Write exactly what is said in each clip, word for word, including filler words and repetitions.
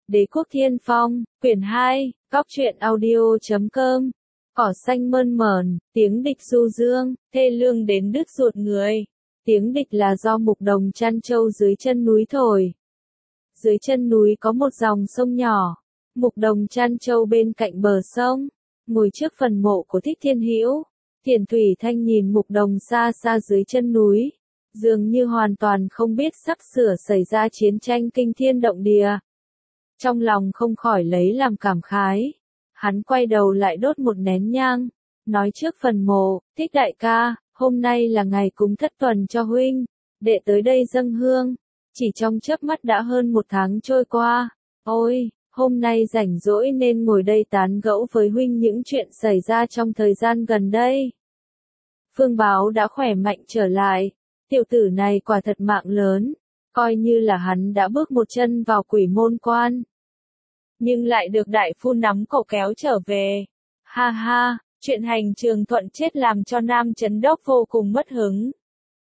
Đế quốc thiên phong, quyển hai, góc truyện audio chấm com. Cỏ xanh mơn mởn, tiếng địch du dương, thê lương đến đứt ruột người. Tiếng địch là do mục đồng chăn trâu dưới chân núi thổi. Dưới chân núi có một dòng sông nhỏ. Mục đồng chăn trâu bên cạnh bờ sông, ngồi trước phần mộ của Thích Thiên Hữu. Thiền Thủy Thanh nhìn mục đồng xa xa dưới chân núi, dường như hoàn toàn không biết sắp sửa xảy ra chiến tranh kinh thiên động địa. Trong lòng không khỏi lấy làm cảm khái. Hắn quay đầu lại đốt một nén nhang, nói trước phần mộ, Thích đại ca, hôm nay là ngày cúng thất tuần cho huynh, đệ tới đây dâng hương. Chỉ trong chớp mắt đã hơn một tháng trôi qua. Ôi, hôm nay rảnh rỗi nên ngồi đây tán gẫu với huynh những chuyện xảy ra trong thời gian gần đây. Phương Báo đã khỏe mạnh trở lại. Tiểu tử này quả thật mạng lớn, coi như là hắn đã bước một chân vào quỷ môn quan. Nhưng lại được đại phu nắm cổ kéo trở về. Ha ha, chuyện hành trường thuận chết làm cho Nam Chấn Đốc vô cùng mất hứng.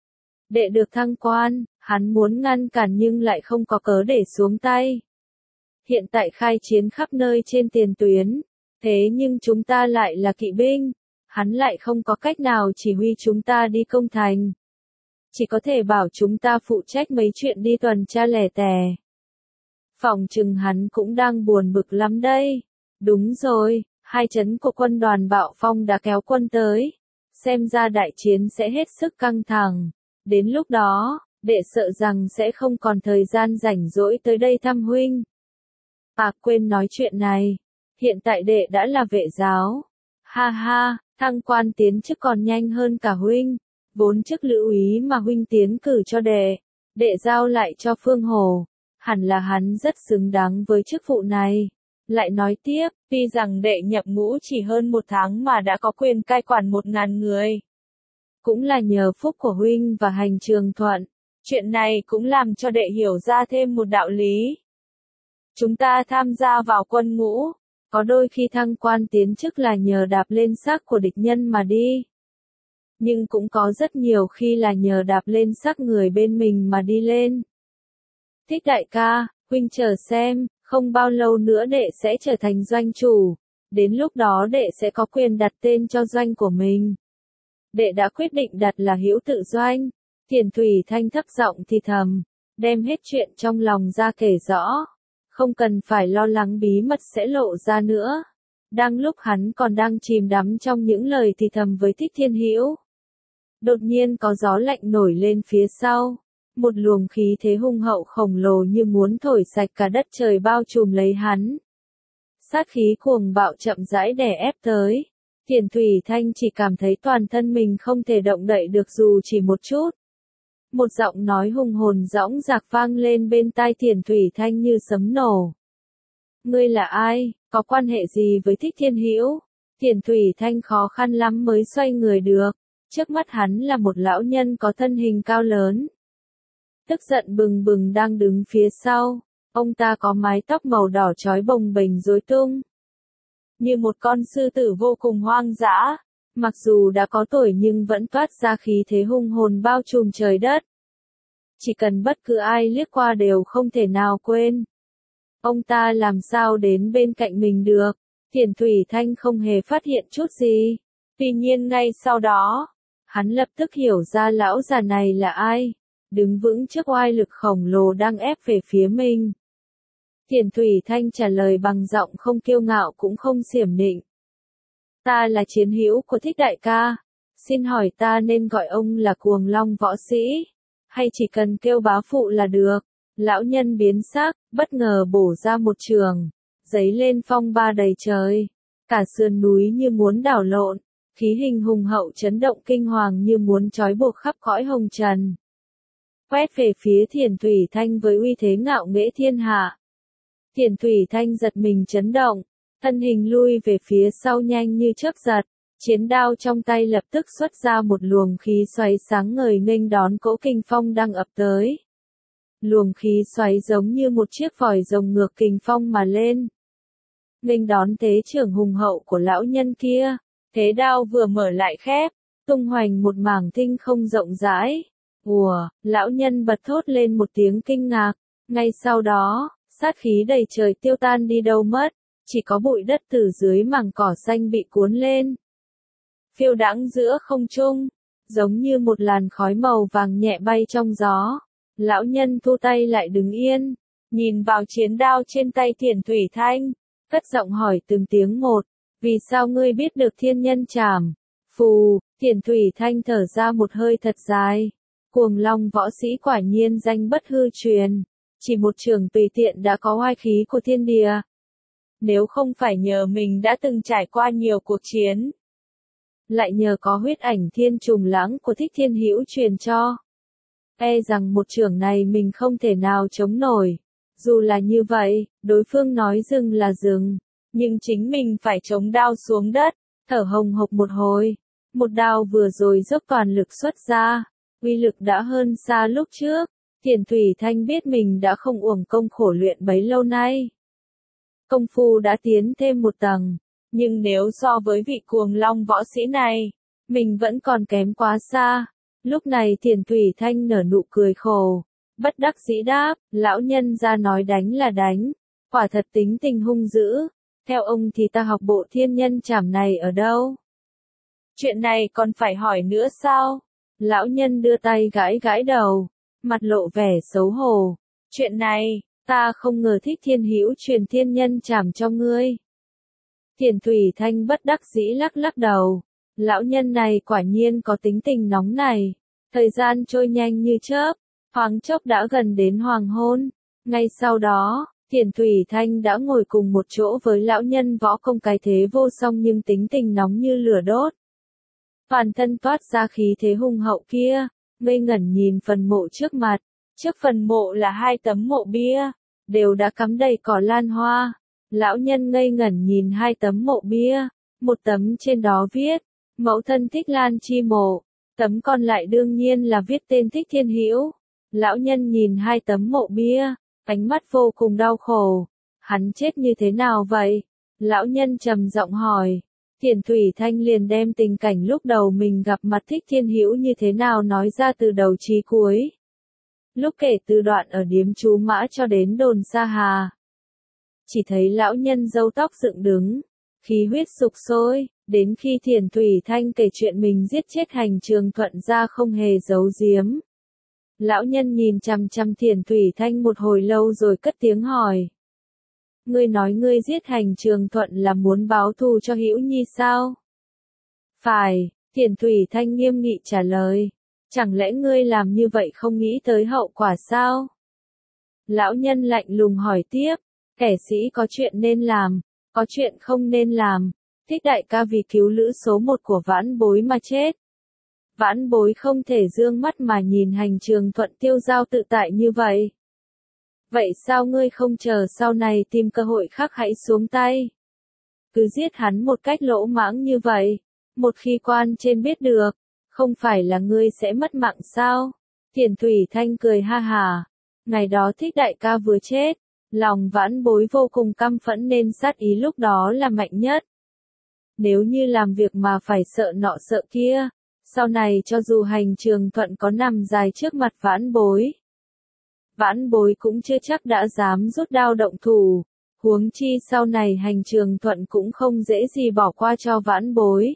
Đệ được thăng quan, hắn muốn ngăn cản nhưng lại không có cớ để xuống tay. Hiện tại khai chiến khắp nơi trên tiền tuyến, thế nhưng chúng ta lại là kỵ binh, hắn lại không có cách nào chỉ huy chúng ta đi công thành. Chỉ có thể bảo chúng ta phụ trách mấy chuyện đi tuần tra lẻ tẻ. Phòng chừng hắn cũng đang buồn bực lắm đây. Đúng rồi, hai trấn của quân đoàn Bạo Phong đã kéo quân tới. Xem ra đại chiến sẽ hết sức căng thẳng. Đến lúc đó, đệ sợ rằng sẽ không còn thời gian rảnh rỗi tới đây thăm huynh. À quên nói chuyện này, hiện tại đệ đã là vệ giáo. Ha ha, thăng quan tiến chức còn nhanh hơn cả huynh. Vốn chức lữ úy mà huynh tiến cử cho đệ, đệ giao lại cho Phương Hồ, hẳn là hắn rất xứng đáng với chức vụ này. Lại nói tiếp, tuy rằng đệ nhập ngũ chỉ hơn một tháng mà đã có quyền cai quản một ngàn người. Cũng là nhờ phúc của huynh và hành trường thuận, chuyện này cũng làm cho đệ hiểu ra thêm một đạo lý. Chúng ta tham gia vào quân ngũ, có đôi khi thăng quan tiến chức là nhờ đạp lên xác của địch nhân mà đi. Nhưng cũng có rất nhiều khi là nhờ đạp lên xác người bên mình mà đi lên. Thích đại ca, huynh chờ xem, không bao lâu nữa đệ sẽ trở thành doanh chủ. Đến lúc đó đệ sẽ có quyền đặt tên cho doanh của mình. Đệ đã quyết định đặt là Hữu Tự Doanh. Thiền Thủy Thanh thấp giọng thì thầm, đem hết chuyện trong lòng ra kể rõ. Không cần phải lo lắng bí mật sẽ lộ ra nữa. Đang lúc hắn còn đang chìm đắm trong những lời thì thầm với Thích Thiên Hữu. Đột nhiên có gió lạnh nổi lên phía sau. Một luồng khí thế hung hậu khổng lồ như muốn thổi sạch cả đất trời bao trùm lấy hắn. Sát khí cuồng bạo chậm rãi đè ép tới. Thiền Thủy Thanh chỉ cảm thấy toàn thân mình không thể động đậy được dù chỉ một chút. Một giọng nói hùng hồn dõng dạc vang lên bên tai Thiền Thủy Thanh như sấm nổ. Ngươi là ai, có quan hệ gì với Thích Thiên Hữu? Thiền Thủy Thanh khó khăn lắm mới xoay người được. Trước mắt hắn là một lão nhân có thân hình cao lớn. Tức giận bừng bừng đang đứng phía sau. Ông ta có mái tóc màu đỏ chói bồng bềnh rối tung. Như một con sư tử vô cùng hoang dã. Mặc dù đã có tuổi nhưng vẫn toát ra khí thế hung hồn bao trùm trời đất. Chỉ cần bất cứ ai liếc qua đều không thể nào quên. Ông ta làm sao đến bên cạnh mình được. Thiền Thủy Thanh không hề phát hiện chút gì. Tuy nhiên ngay sau đó, hắn lập tức hiểu ra lão già này là ai. Đứng vững trước oai lực khổng lồ đang ép về phía mình. Thiền Thủy Thanh trả lời bằng giọng không kiêu ngạo cũng không xiểm nịnh. Ta là chiến hữu của Thích đại ca. Xin hỏi ta nên gọi ông là Cuồng Long võ sĩ, hay chỉ cần kêu bá phụ là được? Lão nhân biến sắc, bất ngờ bổ ra một trường, giấy lên phong ba đầy trời. Cả sườn núi như muốn đảo lộn, khí hình hùng hậu chấn động kinh hoàng như muốn trói buộc khắp cõi hồng trần. Quét về phía Thiền Thủy Thanh với uy thế ngạo nghễ thiên hạ. Thiền Thủy Thanh giật mình chấn động, thân hình lui về phía sau nhanh như chớp giật, chiến đao trong tay lập tức xuất ra một luồng khí xoáy sáng ngời nghênh đón cỗ kinh phong đang ập tới. Luồng khí xoáy giống như một chiếc vòi rồng ngược kình phong mà lên. Nghênh đón thế trưởng hùng hậu của lão nhân kia, thế đao vừa mở lại khép, tung hoành một mảng thinh không rộng rãi. Ùa, lão nhân bật thốt lên một tiếng kinh ngạc, ngay sau đó, sát khí đầy trời tiêu tan đi đâu mất, chỉ có bụi đất từ dưới mảng cỏ xanh bị cuốn lên. Phiêu đãng giữa không trung, giống như một làn khói màu vàng nhẹ bay trong gió. Lão nhân thu tay lại đứng yên, nhìn vào chiến đao trên tay Thiền Thủy Thanh, cất giọng hỏi từng tiếng một, vì sao ngươi biết được thiên nhân trảm? Phù, Thiền Thủy Thanh thở ra một hơi thật dài. Cuồng Long võ sĩ quả nhiên danh bất hư truyền, chỉ một trường tùy tiện đã có oai khí của thiên địa. Nếu không phải nhờ mình đã từng trải qua nhiều cuộc chiến, lại nhờ có huyết ảnh thiên trùng lãng của Thích Thiên Hữu truyền cho, e rằng một trường này mình không thể nào chống nổi. Dù là như vậy, đối phương nói dừng là dừng, nhưng chính mình phải chống đao xuống đất, thở hồng hộc một hồi. Một đao vừa rồi dốc toàn lực xuất ra, uy lực đã hơn xa lúc trước. Thiền Thủy Thanh biết mình đã không uổng công khổ luyện bấy lâu nay. Công phu đã tiến thêm một tầng, nhưng nếu so với vị Cuồng Long võ sĩ này, mình vẫn còn kém quá xa. Lúc này Thiền Thủy Thanh nở nụ cười khổ, bất đắc dĩ đáp, lão nhân ra nói đánh là đánh, quả thật tính tình hung dữ. Theo ông thì ta học bộ thiên nhân trảm này ở đâu? Chuyện này còn phải hỏi nữa sao? Lão nhân đưa tay gãi gãi đầu, mặt lộ vẻ xấu hổ. Chuyện này, ta không ngờ Thích Thiên Hữu truyền thiên nhân trảm cho ngươi. Thiền Thủy Thanh bất đắc dĩ lắc lắc đầu. Lão nhân này quả nhiên có tính tình nóng này. Thời gian trôi nhanh như chớp, thoáng chốc đã gần đến hoàng hôn. Ngay sau đó, Thiền Thủy Thanh đã ngồi cùng một chỗ với lão nhân võ công cái thế vô song nhưng tính tình nóng như lửa đốt. Toàn thân toát ra khí thế hùng hậu kia, ngây ngẩn nhìn phần mộ trước mặt. Trước phần mộ là hai tấm mộ bia, đều đã cắm đầy cỏ lan hoa. Lão nhân ngây ngẩn nhìn hai tấm mộ bia, một tấm trên đó viết, mẫu thân Thích Lan chi mộ, tấm còn lại đương nhiên là viết tên Thích Thiên Hữu. Lão nhân nhìn hai tấm mộ bia, ánh mắt vô cùng đau khổ. Hắn chết như thế nào vậy? Lão nhân trầm giọng hỏi. Thiền Thủy Thanh liền đem tình cảnh lúc đầu mình gặp mặt Thích Thiên Hữu như thế nào nói ra từ đầu chí cuối. Lúc kể từ đoạn ở điếm chú Mã cho đến đồn Sa Hà. Chỉ thấy lão nhân râu tóc dựng đứng, khí huyết sục sôi, đến khi Thiền Thủy Thanh kể chuyện mình giết chết Hành Trường Thuận ra không hề giấu giếm. Lão nhân nhìn chằm chằm Thiền Thủy Thanh một hồi lâu rồi cất tiếng hỏi. Ngươi nói ngươi giết Hành Trường Thuận là muốn báo thù cho Hữu Nhi sao? Phải, Thiền Thủy Thanh nghiêm nghị trả lời. Chẳng lẽ ngươi làm như vậy không nghĩ tới hậu quả sao? Lão nhân lạnh lùng hỏi tiếp. Kẻ sĩ có chuyện nên làm, có chuyện không nên làm. Thích đại ca vì cứu lữ số một của Vãn Bối mà chết. Vãn Bối không thể dương mắt mà nhìn Hành Trường Thuận tiêu dao tự tại như vậy. Vậy sao ngươi không chờ sau này tìm cơ hội khác hãy xuống tay? Cứ giết hắn một cách lỗ mãng như vậy, một khi quan trên biết được, không phải là ngươi sẽ mất mạng sao? Thiền Thủy Thanh cười ha hà. Ngày đó Thích đại ca vừa chết, lòng Vãn Bối vô cùng căm phẫn nên sát ý lúc đó là mạnh nhất. Nếu như làm việc mà phải sợ nọ sợ kia, sau này cho dù Hành Trường Thuận có nằm dài trước mặt Vãn Bối, Vãn Bối cũng chưa chắc đã dám rút đao động thủ, huống chi sau này Hành Trường Thuận cũng không dễ gì bỏ qua cho Vãn Bối.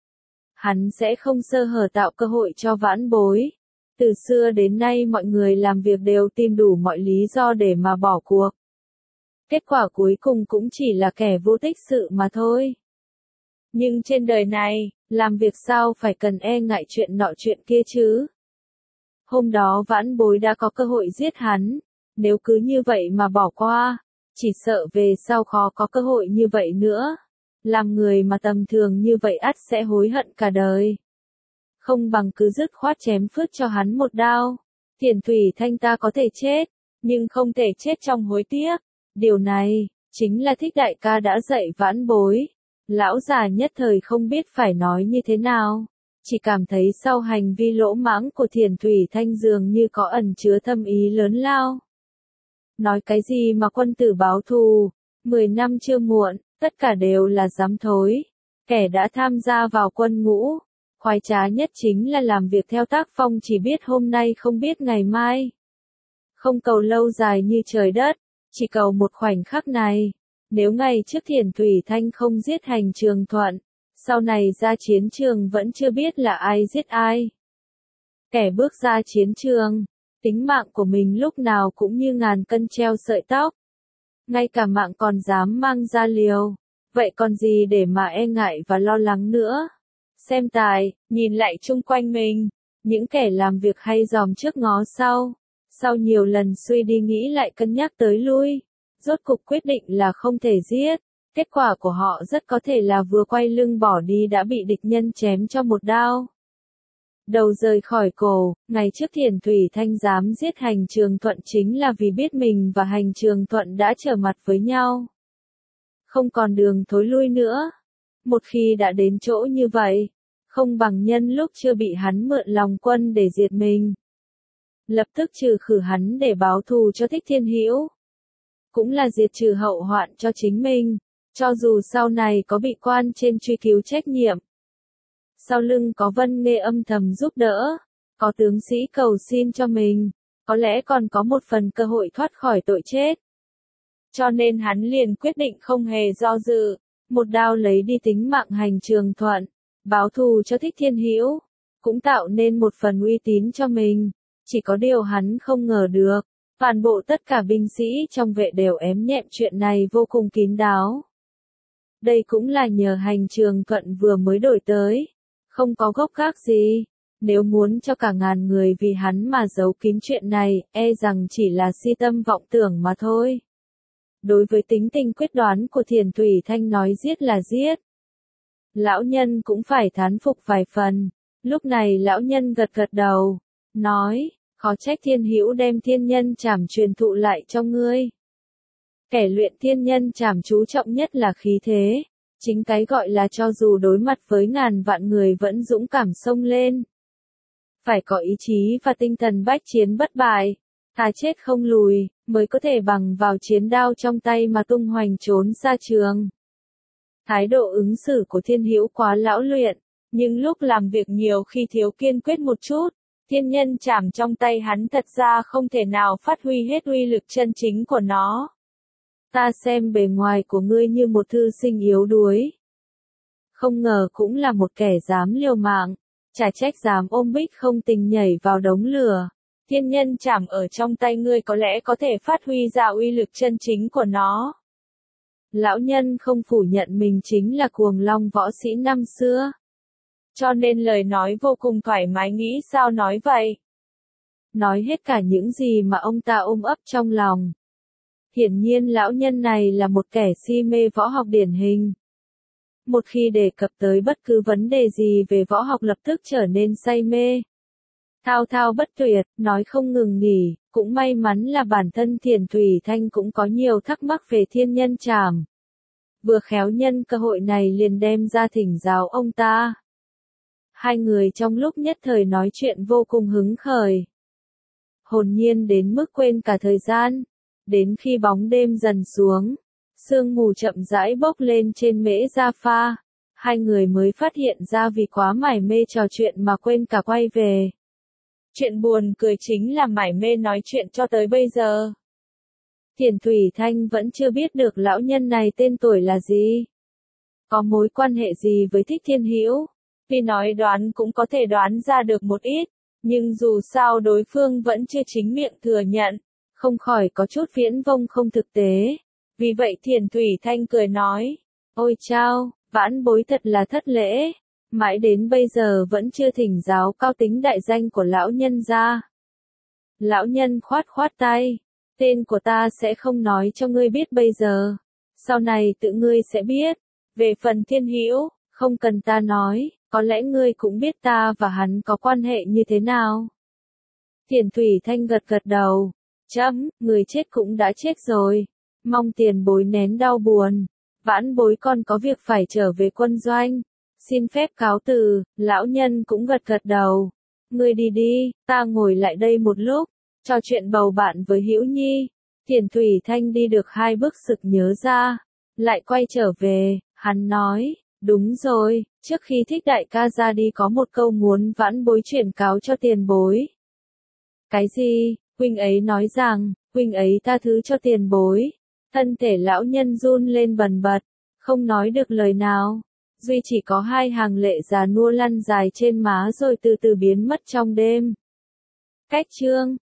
Hắn sẽ không sơ hở tạo cơ hội cho Vãn Bối. Từ xưa đến nay mọi người làm việc đều tìm đủ mọi lý do để mà bỏ cuộc. Kết quả cuối cùng cũng chỉ là kẻ vô tích sự mà thôi. Nhưng trên đời này, làm việc sao phải cần e ngại chuyện nọ chuyện kia chứ? Hôm đó Vãn Bối đã có cơ hội giết hắn, nếu cứ như vậy mà bỏ qua, chỉ sợ về sau khó có cơ hội như vậy nữa. Làm người mà tầm thường như vậy ắt sẽ hối hận cả đời. Không bằng cứ dứt khoát chém phứt cho hắn một đao. Thiền Thủy Thanh ta có thể chết, nhưng không thể chết trong hối tiếc. Điều này, chính là Thích đại ca đã dạy Vãn Bối. Lão già nhất thời không biết phải nói như thế nào. Chỉ cảm thấy sau hành vi lỗ mãng của Thiền Thủy Thanh dường như có ẩn chứa thâm ý lớn lao. Nói cái gì mà quân tử báo thù, mười năm chưa muộn, tất cả đều là dám thối. Kẻ đã tham gia vào quân ngũ, khoái trá nhất chính là làm việc theo tác phong chỉ biết hôm nay không biết ngày mai. Không cầu lâu dài như trời đất, chỉ cầu một khoảnh khắc này. Nếu ngày trước Thiền Thủy Thanh không giết Hành Trường Thuận, sau này ra chiến trường vẫn chưa biết là ai giết ai. Kẻ bước ra chiến trường, tính mạng của mình lúc nào cũng như ngàn cân treo sợi tóc. Ngay cả mạng còn dám mang ra liều, vậy còn gì để mà e ngại và lo lắng nữa. Xem tài, nhìn lại chung quanh mình, những kẻ làm việc hay dòm trước ngó sau, sau nhiều lần suy đi nghĩ lại cân nhắc tới lui, rốt cục quyết định là không thể giết. Kết quả của họ rất có thể là vừa quay lưng bỏ đi đã bị địch nhân chém cho một đao. Đầu rời khỏi cổ, ngày trước Thiền Thủy Thanh dám giết Hành Trường Thuận chính là vì biết mình và Hành Trường Thuận đã trở mặt với nhau. Không còn đường thối lui nữa. Một khi đã đến chỗ như vậy, không bằng nhân lúc chưa bị hắn mượn lòng quân để diệt mình. Lập tức trừ khử hắn để báo thù cho Thích Thiên Hữu. Cũng là diệt trừ hậu hoạn cho chính mình, cho dù sau này có bị quan trên truy cứu trách nhiệm. Sau lưng có Vân Nghê âm thầm giúp đỡ, có tướng sĩ cầu xin cho mình, có lẽ còn có một phần cơ hội thoát khỏi tội chết. Cho nên hắn liền quyết định không hề do dự, một đao lấy đi tính mạng Hành Trường Thuận, báo thù cho Thích Thiên Hữu, cũng tạo nên một phần uy tín cho mình. Chỉ có điều hắn không ngờ được, toàn bộ tất cả binh sĩ trong vệ đều ém nhẹm chuyện này vô cùng kín đáo. Đây cũng là nhờ Hành Trường Thuận vừa mới đổi tới, không có gốc gác gì. Nếu muốn cho cả ngàn người vì hắn mà giấu kín chuyện này, e rằng chỉ là si tâm vọng tưởng mà thôi. Đối với tính tình quyết đoán của Thiền Thủy Thanh nói giết là giết, lão nhân cũng phải thán phục vài phần. Lúc này lão nhân gật gật đầu, nói, khó trách Thiên Hữu đem Thiên Nhân Trảm truyền thụ lại cho ngươi. Kẻ luyện Thiên Nhân Trảm chú trọng nhất là khí thế, chính cái gọi là cho dù đối mặt với ngàn vạn người vẫn dũng cảm xông lên. Phải có ý chí và tinh thần bách chiến bất bại, thà chết không lùi, mới có thể bằng vào chiến đao trong tay mà tung hoành trốn xa trường. Thái độ ứng xử của Thiên Hữu quá lão luyện, nhưng lúc làm việc nhiều khi thiếu kiên quyết một chút. Thiên Nhân Trảm trong tay hắn thật ra không thể nào phát huy hết uy lực chân chính của nó. Ta xem bề ngoài của ngươi như một thư sinh yếu đuối, không ngờ cũng là một kẻ dám liều mạng, chả trách dám ôm bích không tình nhảy vào đống lửa. Thiên Nhân Trảm ở trong tay ngươi có lẽ có thể phát huy ra uy lực chân chính của nó. Lão nhân không phủ nhận mình chính là cuồng long võ sĩ năm xưa, cho nên lời nói vô cùng thoải mái, nghĩ sao nói vậy. Nói hết cả những gì mà ông ta ôm ấp trong lòng. Hiển nhiên lão nhân này là một kẻ si mê võ học điển hình. Một khi đề cập tới bất cứ vấn đề gì về võ học lập tức trở nên say mê. Thao thao bất tuyệt, nói không ngừng nghỉ, cũng may mắn là bản thân Thiền Thủy Thanh cũng có nhiều thắc mắc về Thiên Nhân Trảm. Vừa khéo nhân cơ hội này liền đem ra thỉnh giáo ông ta. Hai người trong lúc nhất thời nói chuyện vô cùng hứng khởi. Hồn nhiên đến mức quên cả thời gian. Đến khi bóng đêm dần xuống, sương mù chậm rãi bốc lên trên Mễ Gia Pha, hai người mới phát hiện ra vì quá mải mê trò chuyện mà quên cả quay về. Chuyện buồn cười chính là mải mê nói chuyện cho tới bây giờ. Thiền Thủy Thanh vẫn chưa biết được lão nhân này tên tuổi là gì, có mối quan hệ gì với Thích Thiên Hữu. Vì nói đoán cũng có thể đoán ra được một ít, nhưng dù sao đối phương vẫn chưa chính miệng thừa nhận, không khỏi có chút viễn vông không thực tế. Vì vậy Thiền Thủy Thanh cười nói, ôi chao, vãn bối thật là thất lễ, mãi đến bây giờ vẫn chưa thỉnh giáo cao tính đại danh của lão nhân ra. Lão nhân khoát khoát tay, tên của ta sẽ không nói cho ngươi biết bây giờ, sau này tự ngươi sẽ biết. Về phần Thiên Hữu, không cần ta nói, có lẽ ngươi cũng biết ta và hắn có quan hệ như thế nào. Thiền Thủy Thanh gật gật đầu, chấm, người chết cũng đã chết rồi, mong tiền bối nén đau buồn, vãn bối còn có việc phải trở về quân doanh, xin phép cáo từ. Lão nhân cũng gật gật đầu, ngươi đi đi, ta ngồi lại đây một lúc, trò chuyện bầu bạn với Hữu Nhi. Thiền Thủy Thanh đi được hai bước sực nhớ ra, lại quay trở về, hắn nói, đúng rồi, trước khi Thích đại ca ra đi có một câu muốn vãn bối chuyển cáo cho tiền bối. Cái gì? huynh ấy nói rằng, huynh ấy tha thứ cho tiền bối. Thân thể lão nhân run lên bần bật, không nói được lời nào. Duy chỉ có hai hàng lệ già nua lăn dài trên má rồi từ từ biến mất trong đêm. Cách chương